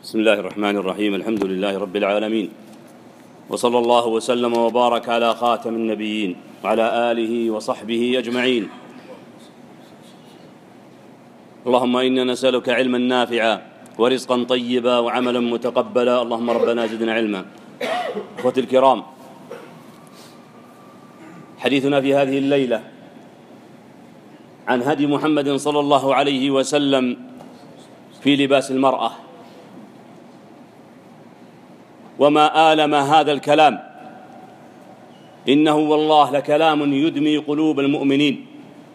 بسم الله الرحمن الرحيم. الحمد لله رب العالمين، وصلى الله وسلم وبارك على خاتم النبيين وعلى آله وصحبه أجمعين. اللهم إنا نسألك علما نافعا ورزقا طيبا وعملا متقبلا. اللهم ربنا زدنا علما. أخوتي الكرام، حديثنا في هذه الليلة عن هدي محمد صلى الله عليه وسلم في لباس المرأة، وما آلم هذا الكلام، إنه والله لكلام يدمي قلوب المؤمنين.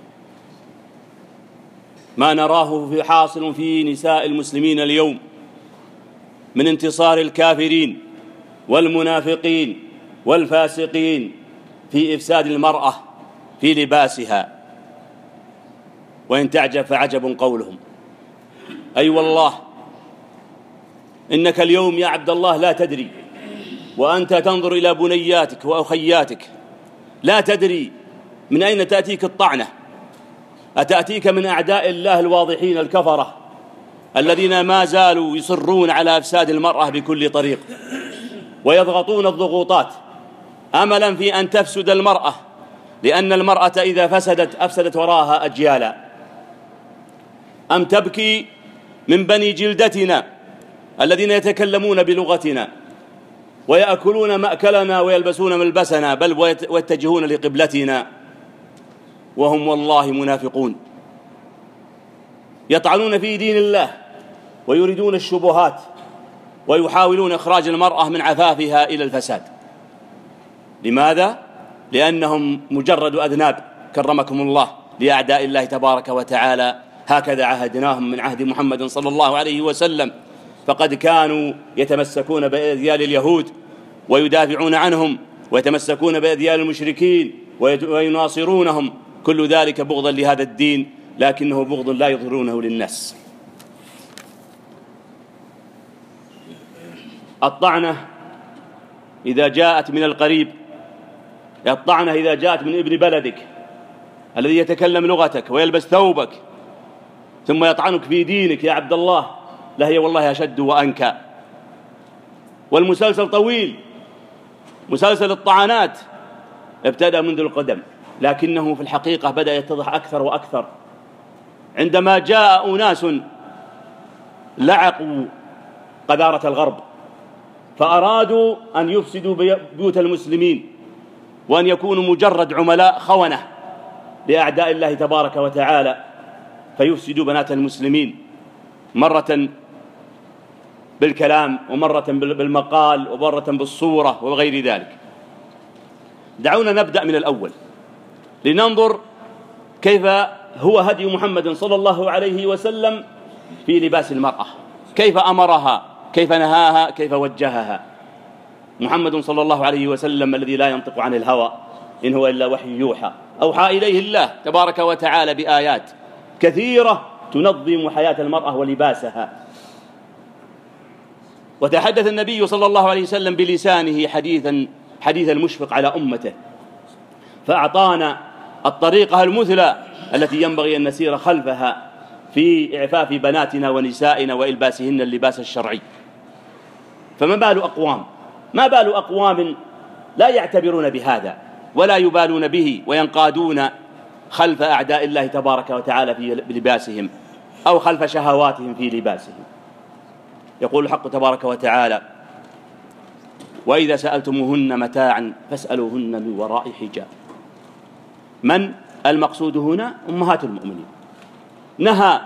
ما نراه في حاصل في نساء المسلمين اليوم من انتصار الكافرين والمنافقين والفاسقين في إفساد المرأة في لباسها. وإن تعجب فعجب قولهم. أي والله إنك اليوم يا عبد الله لا تدري، وأنت تنظر إلى بنياتك وأخياتك، لا تدري من أين تأتيك الطعنة. أتأتيك من أعداء الله الواضحين الكفرة الذين ما زالوا يصرون على إفساد المرأة بكل طريق، ويضغطون الضغوطات أملا في أن تفسد المرأة، لأن المرأة إذا فسدت أفسدت وراها أجيالا. أم تبكي من بني جلدتنا الذين يتكلمون بلغتنا ويأكلون مأكلنا ويلبسون ملبسنا، بل ويتجهون لقبلتنا، وهم والله منافقون يطعنون في دين الله ويريدون الشبهات ويحاولون إخراج المرأة من عفافها إلى الفساد. لماذا؟ لأنهم مجرد أذناب كرمكم الله لأعداء الله تبارك وتعالى. هكذا عهدناهم من عهد محمد صلى الله عليه وسلم، فقد كانوا يتمسكون بأذيال اليهود ويدافعون عنهم، ويتمسكون بأذيال المشركين ويناصرونهم، كل ذلك بغضا لهذا الدين، لكنه بغض لا يظهرونه للناس. الطعنة إذا جاءت من القريب، الطعنة إذا جاءت من ابن بلدك الذي يتكلم لغتك ويلبس ثوبك ثم يطعنك في دينك يا عبد الله، لهي والله أشد وأنكى. والمسلسل طويل، مسلسل الطعنات ابتدأ منذ القدم، لكنه في الحقيقة بدأ يتضح أكثر وأكثر عندما جاء أناس لعقوا قذارة الغرب فأرادوا أن يفسدوا بيوت المسلمين، وأن يكونوا مجرد عملاء خونة لأعداء الله تبارك وتعالى، فيفسدوا بنات المسلمين مرة بالكلام ومرة بالمقال ومرة بالصورة وغير ذلك. دعونا نبدأ من الأول لننظر كيف هو هدي محمد صلى الله عليه وسلم في لباس المرأة، كيف أمرها، كيف نهاها، كيف وجهها. محمد صلى الله عليه وسلم الذي لا ينطق عن الهوى إن هو إلا وحي يوحى، أوحى إليه الله تبارك وتعالى بآيات كثيرة تنظم حياة المرأة ولباسها. وتحدث النبي صلى الله عليه وسلم بلسانه حديث المشفق على أمته، فأعطانا الطريقة المثلى التي ينبغي أن نسير خلفها في إعفاف بناتنا ونسائنا وإلباسهن اللباس الشرعي. فما بال أقوام لا يعتبرون بهذا ولا يبالون به وينقادون خلف أعداء الله تبارك وتعالى في لباسهم، أو خلف شهواتهم في لباسهم. يقول الحق تبارك وتعالى: وإذا سألتموهن متاعا فاسألوهن من وراء حجاب. من المقصود هنا؟ أمهات المؤمنين. نهى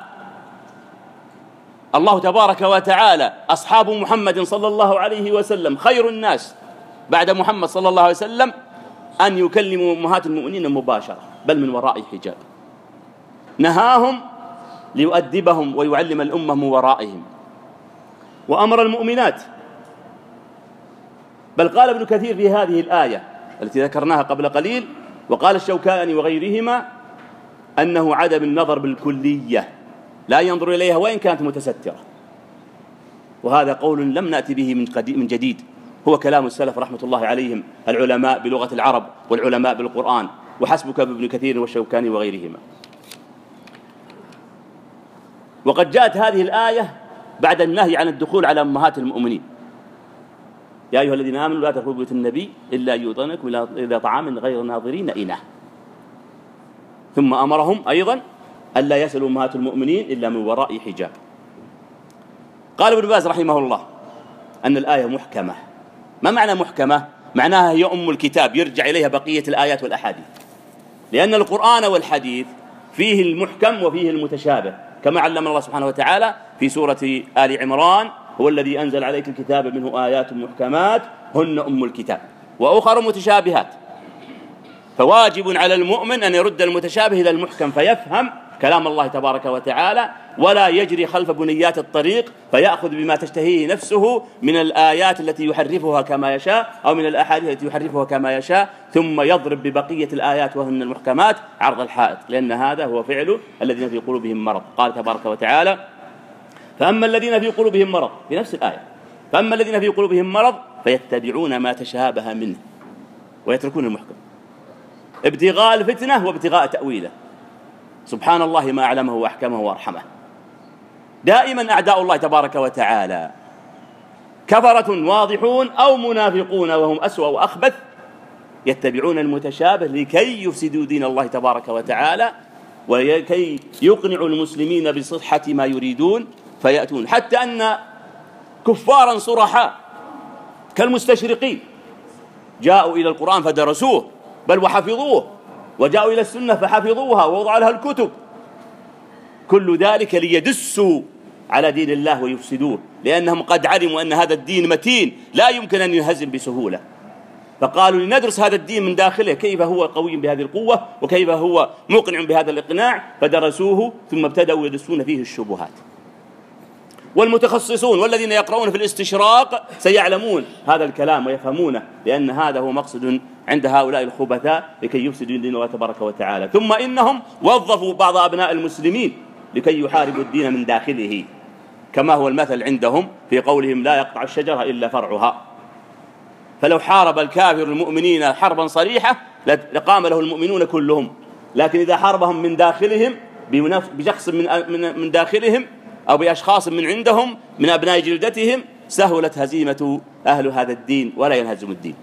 الله تبارك وتعالى أصحاب محمد صلى الله عليه وسلم خير الناس بعد محمد صلى الله عليه وسلم أن يكلموا أمهات المؤمنين مباشرة، بل من وراء حجاب. نهاهم ليؤدبهم ويعلم الأمة من ورائهم. وأمر المؤمنات، بل قال ابن كثير في هذه الآية التي ذكرناها قبل قليل، وقال الشوكاني وغيرهما، أنه عدم النظر بالكلية، لا ينظر إليها وإن كانت متسترة. وهذا قول لم نأتي به من جديد، هو كلام السلف رحمة الله عليهم، العلماء بلغة العرب والعلماء بالقرآن، وحسبك بابن كثير والشوكاني وغيرهما. وقد جاءت هذه الآية بعد النهي عن الدخول على أمهات المؤمنين. يا أيها الذين آمنوا لا تدخلوا بيوت النبي إلا يؤذنكم إلى طعام غير ناظرين إناه. ثم أمرهم أيضا ألا يسألوا أمهات المؤمنين إلا من وراء حجاب. قال ابن باز رحمه الله أن الآية محكمة. ما معنى محكمة؟ معناها هي أم الكتاب يرجع إليها بقية الآيات والأحاديث، لأن القرآن والحديث فيه المحكم وفيه المتشابه، كما علمنا الله سبحانه وتعالى في سورة آل عمران: هو الذي أنزل عليك الكتاب منه آيات محكمات هن أم الكتاب وأخر متشابهات. فواجب على المؤمن أن يرد المتشابه إلى المحكم فيفهم كلام الله تبارك وتعالى، ولا يجري خلف بنيات الطريق فيأخذ بما تشتهيه نفسه من الآيات التي يحرفها كما يشاء أو من الأحاديث التي يحرفها كما يشاء، ثم يضرب ببقية الآيات وهن المحكمات عرض الحائط، لأن هذا هو فعل الذين في قلوبهم مرض. قال تبارك وتعالى: فأما الذين في قلوبهم مرض، في نفس الآية: فأما الذين في قلوبهم مرض فيتبعون ما تشابه منه ويتركون المحكم ابتغاء الفتنة وابتغاء تأويله. سبحان الله ما أعلمه وأحكمه وأرحمه. دائما أعداء الله تبارك وتعالى كفرة واضحون أو منافقون وهم أسوأ وأخبث يتبعون المتشابه لكي يفسدوا دين الله تبارك وتعالى ولكي يقنعوا المسلمين بصحة ما يريدون، فيأتون حتى أن كفارا صرحاء كالمستشرقين جاءوا إلى القرآن فدرسوه بل وحفظوه، وجاءوا إلى السنة فحفظوها ووضعوا لها الكتب، كل ذلك ليدسوا على دين الله ويفسدوه، لأنهم قد علموا أن هذا الدين متين لا يمكن أن ينهزم بسهولة، فقالوا لندرس هذا الدين من داخله كيف هو قوي بهذه القوة وكيف هو مقنع بهذا الإقناع، فدرسوه ثم ابتدأوا يدسون فيه الشبهات. والمتخصصون والذين يقرؤون في الاستشراق سيعلمون هذا الكلام ويفهمونه، لأن هذا هو مقصد عند هؤلاء الخبثاء لكي يفسدوا دين الله تبارك وتعالى. ثم إنهم وظفوا بعض أبناء المسلمين لكي يحاربوا الدين من داخله، كما هو المثل عندهم في قولهم: لا يقطع الشجرة إلا فرعها. فلو حارب الكافر المؤمنين حربا صريحة لقام له المؤمنون كلهم، لكن إذا حاربهم من داخلهم بشخص من داخلهم أو بأشخاص من عندهم من أبناء جلدتهم سهلت هزيمة أهل هذا الدين ولا ينهزم الدين.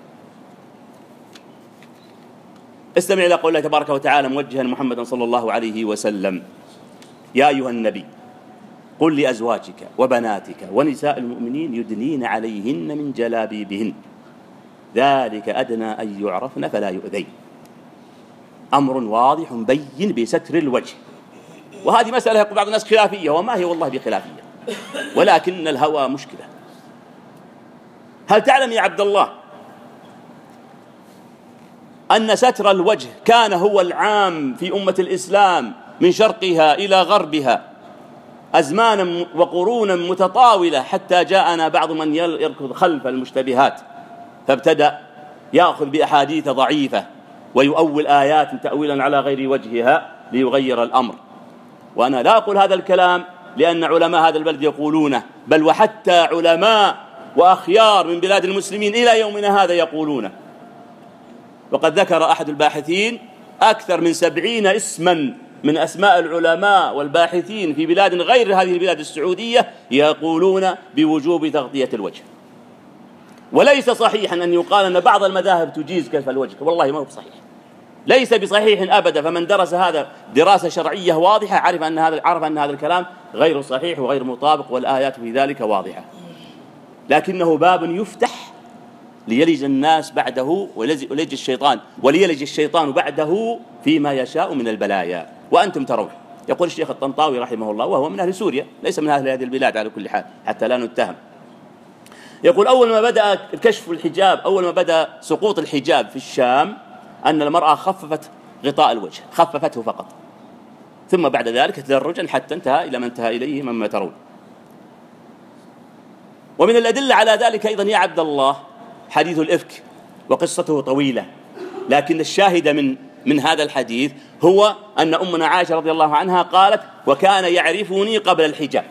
استمع إلى قول الله تبارك وتعالى موجها محمدا صلى الله عليه وسلم: يا أيها النبي قل لأزواجك وبناتك ونساء المؤمنين يدنين عليهن من جلابيبهن ذلك أدنى أن يعرفن فلا يؤذين. أمر واضح بين بستر الوجه. وهذه مسألة يقول بعض الناس خلافية، وما هي والله بخلافية، ولكن الهوى مشكلة. هل تعلم يا عبد الله أن ستر الوجه كان هو العام في أمة الإسلام من شرقها إلى غربها أزمانا وقرونا متطاولة، حتى جاءنا بعض من يركض خلف المشتبهات فابتدأ يأخذ بأحاديث ضعيفة ويؤول آيات تأويلا على غير وجهها ليغير الأمر. وأنا لا أقول هذا الكلام لأن علماء هذا البلد يقولونه، بل وحتى علماء وأخيار من بلاد المسلمين إلى يومنا هذا يقولونه. وقد ذكر أحد الباحثين أكثر من 70 اسما من أسماء العلماء والباحثين في بلاد غير هذه البلاد السعودية يقولون بوجوب تغطية الوجه. وليس صحيحا أن يقال أن بعض المذاهب تجيز كشف الوجه، والله ما هو صحيح، ليس بصحيح أبدا. فمن درس هذا دراسة شرعية واضحة عرف أن هذا الكلام غير صحيح وغير مطابق، والآيات في ذلك واضحة، لكنه باب يفتح ليلج الناس بعده وليلج الشيطان بعده فيما يشاء من البلايا. وأنتم ترون، يقول الشيخ الطنطاوي رحمه الله وهو من أهل سوريا ليس من أهل هذه البلاد على كل حال حتى لا نتهم، يقول: أول ما بدأ كشف الحجاب، أول ما بدأ سقوط الحجاب في الشام، أن المرأة خففت غطاء الوجه، خففته فقط، ثم بعد ذلك تدرجا حتى انتهى إلى ما انتهى إليه مما ترون. ومن الأدلة على ذلك أيضا يا عبد الله حديث الإفك، وقصته طويلة، لكن الشاهد من هذا الحديث هو أن أمنا عائشة رضي الله عنها قالت: وكان يعرفني قبل الحجاب.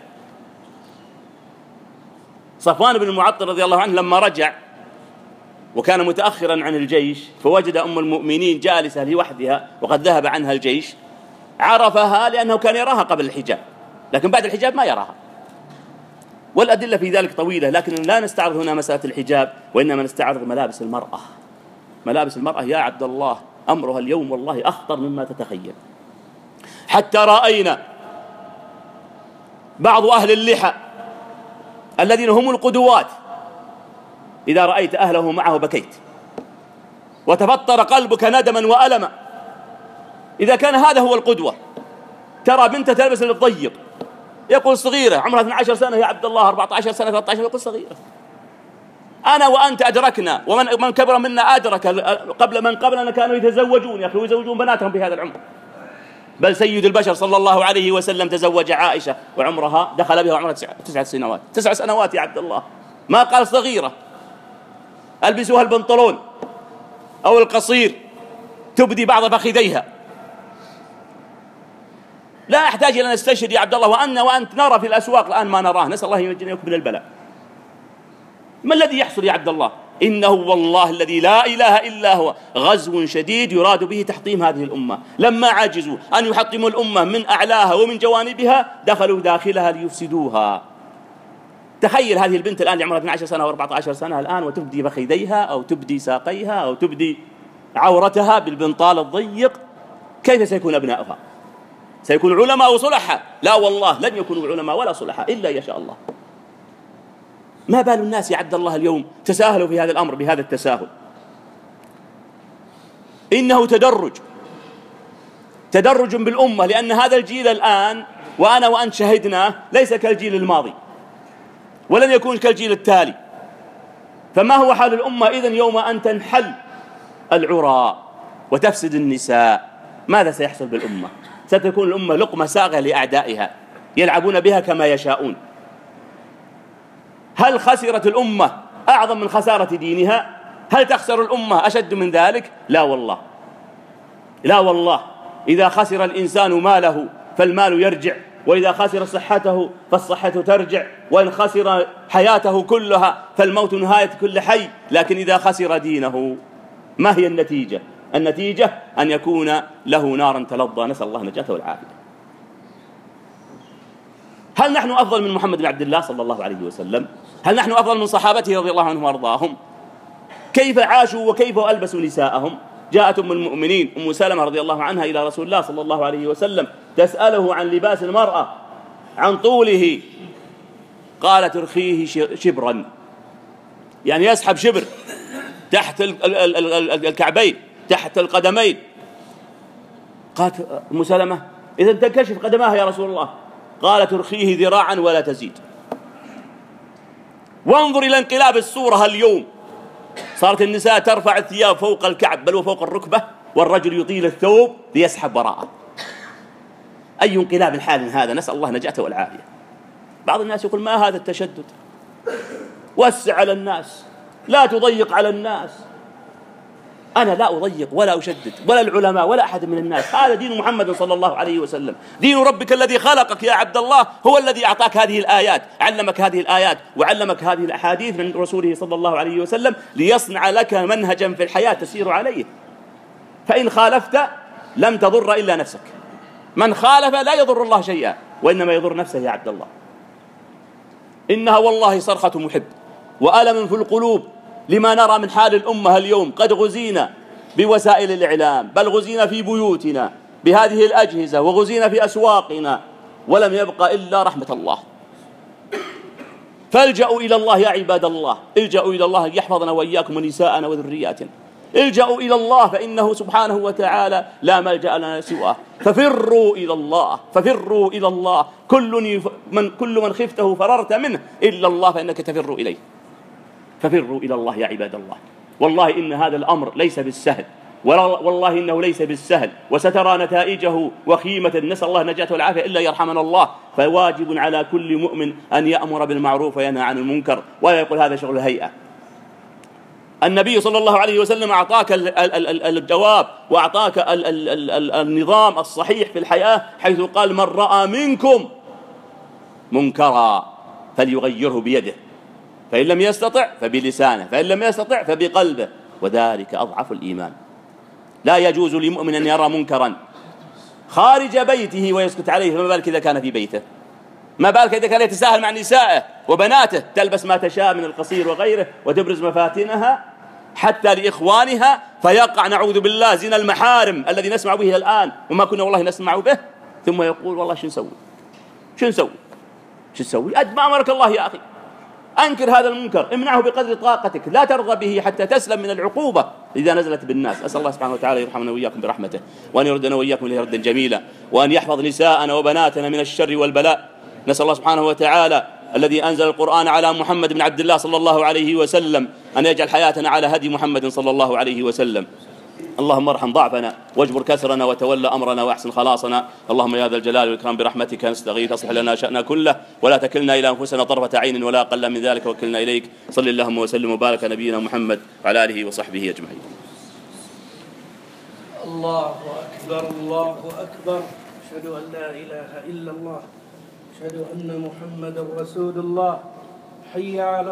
صفوان بن المعطل رضي الله عنه لما رجع وكان متأخرا عن الجيش فوجد أم المؤمنين جالسة لوحدها وقد ذهب عنها الجيش، عرفها لأنه كان يراها قبل الحجاب، لكن بعد الحجاب ما يراها. والأدلة في ذلك طويلة، لكن لا نستعرض هنا مسألة الحجاب، وإنما نستعرض ملابس المرأة. ملابس المرأة يا عبد الله أمرها اليوم والله أخطر مما تتخيل، حتى رأينا بعض أهل اللحى الذين هم القدوات إذا رأيت أهله معه بكيت وتفطر قلبك ندما وألما. إذا كان هذا هو القدوة، ترى بنت تلبس الضيق يقول صغيرة عمرها 12 سنة يا عبد الله، 14 سنة 13 يقول صغيرة. أنا وأنت أدركنا، ومن كبر منا أدرك قبل من قبلنا كانوا يتزوجون يا أخي ويزوجون بناتهم بهذا العمر. بل سيد البشر صلى الله عليه وسلم تزوج عائشة وعمرها دخل بها وعمرها 9 سنوات. 9 سنوات يا عبد الله، ما قال صغيرة. ألبسوها البنطلون أو القصير تبدي بعض فخذيها. لا أحتاج إلى أن نستشهد يا عبد الله، وأنت نرى في الأسواق الآن ما نراه، نسأل الله ينجينا من البلاء. ما الذي يحصل يا عبد الله؟ إنه والله الذي لا إله إلا هو غزو شديد يراد به تحطيم هذه الأمة. لما عجزوا أن يحطموا الأمة من أعلاها ومن جوانبها دخلوا داخلها ليفسدوها. تخيل هذه البنت الآن اللي عمرها 12 سنة و14 سنة الآن وتبدي فخذيها أو تبدي ساقيها أو تبدي عورتها بالبنطال الضيق، كيف سيكون أبناؤها؟ سيكون علماء وصلحاء؟ لا والله لن يكونوا علماء ولا صلحاء إلا يشاء الله. ما بال الناس يا عبد الله اليوم تساهلوا في هذا الأمر بهذا التساهل؟ إنه تدرج بالأمة، لأن هذا الجيل الآن وأنا وأنت شهدناه ليس كالجيل الماضي ولن يكون كالجيل التالي. فما هو حال الأمة إذن يوم أن تنحل العراء وتفسد النساء؟ ماذا سيحصل بالأمة؟ ستكون الأمة لقمة ساغة لأعدائها يلعبون بها كما يشاءون. هل خسرت الأمة أعظم من خسارة دينها؟ هل تخسر الأمة أشد من ذلك؟ لا والله، لا والله. إذا خسر الإنسان ماله فالمال يرجع، وإذا خسر صحته فالصحة ترجع، وإن خسر حياته كلها فالموت نهاية كل حي. لكن إذا خسر دينه ما هي النتيجة؟ النتيجة أن يكون له نارا تلظى، نسأل الله النجاة والعافية. هل نحن أفضل من محمد بن عبد الله صلى الله عليه وسلم؟ هل نحن أفضل من صحابته رضي الله عنهم وأرضاهم؟ كيف عاشوا وكيف ألبسوا نساءهم؟ جاءت أم المؤمنين أم سلمة رضي الله عنها إلى رسول الله صلى الله عليه وسلم تسأله عن لباس المرأة، عن طوله. قالت ارخيه شبرا، يعني يسحب شبر تحت الكعبين تحت القدمين. قالت أم سلمة إذا تنكشف قدماها يا رسول الله. قالت ارخيه ذراعا ولا تزيد. وانظر إلى انقلاب الصورة اليوم، صارت النساء ترفع الثياب فوق الكعب بل وفوق الركبة، والرجل يطيل الثوب ليسحب وراءه. أي انقلاب حال هذا، نسأل الله نجاته والعافية. بعض الناس يقول ما هذا التشدد، وسع على الناس، لا تضيق على الناس. أنا لا أضيق ولا أشدد، ولا العلماء ولا أحد من الناس. هذا دين محمد صلى الله عليه وسلم، دين ربك الذي خلقك يا عبد الله، هو الذي أعطاك هذه الآيات، علمك هذه الآيات وعلمك هذه الأحاديث من رسوله صلى الله عليه وسلم ليصنع لك منهجا في الحياة تسير عليه. فإن خالفت لم تضر إلا نفسك. من خالف لا يضر الله شيئا وإنما يضر نفسه يا عبد الله. إنها والله صرخة محب وألم في القلوب لما نرى من حال الأمة اليوم. قد غزينا بوسائل الإعلام، بل غزينا في بيوتنا بهذه الأجهزة، وغزينا في أسواقنا، ولم يبقى إلا رحمة الله. فالجأوا إلى الله يا عباد الله، الجأوا إلى الله يحفظنا وإياكم ونساءنا وذرياتنا. الجأوا إلى الله فإنه سبحانه وتعالى لا ملجأ لنا سواه. ففروا إلى الله، ففروا إلى الله. كل من خفته فررت منه إلا الله فإنك تفر إليه. ففروا إلى الله يا عباد الله. والله إن هذا الأمر ليس بالسهل، والله إنه ليس بالسهل، وسترى نتائجه وخيمة. نسأل الله النجاة والعافية إلا يرحمنا الله. فواجب على كل مؤمن أن يأمر بالمعروف وينهى عن المنكر، ولا يقول هذا شغل الهيئة. النبي صلى الله عليه وسلم أعطاك الجواب وأعطاك النظام الصحيح في الحياة، حيث قال من رأى منكم منكرا فليغيره بيده، فإن لم يستطع فبلسانه، فإن لم يستطع فبقلبه، وذلك أضعف الإيمان. لا يجوز لمؤمن أن يرى منكرا خارج بيته ويسكت عليه، فما بالك إذا كان في بيته. ما بالك إذا كان يتساهل مع نسائه وبناته، تلبس ما تشاء من القصير وغيره وتبرز مفاتنها حتى لإخوانها، فيقع نعوذ بالله زنا المحارم الذي نسمع به الآن وما كنا والله نسمع به، ثم يقول والله شو نسوي؟ شو نسوي؟ شو تسوي؟ ما أمرك الله يا أخي، أنكر هذا المنكر، امنعه بقدر طاقتك، لا ترضى به حتى تسلم من العقوبة إذا نزلت بالناس. أسأل الله سبحانه وتعالى يرحمنا وإياكم برحمته، وأن يردنا وإياكم إليه ردا جميلا، وأن يحفظ نساءنا وبناتنا من الشر والبلاء. نسأل الله سبحانه وتعالى الذي أنزل القرآن على محمد بن عبد الله صلى الله عليه وسلم أن يجعل حياتنا على هدي محمد صلى الله عليه وسلم. اللهم ارحم ضعفنا واجبر كسرنا وتولى أمرنا وأحسن خلاصنا. اللهم يا ذا الجلال والإكرام برحمتك نستغيث، أصلح لنا شأننا كله ولا تكلنا إلى أنفسنا طرفة عين ولا أقل من ذلك وكلنا إليك. صل اللهم وسلم وبارك على نبينا محمد وعلى آله وصحبه أجمعين. الله أكبر الله أكبر، أشهد أن لا إله إلا الله، أشهد أن محمدا رسول الله. حي على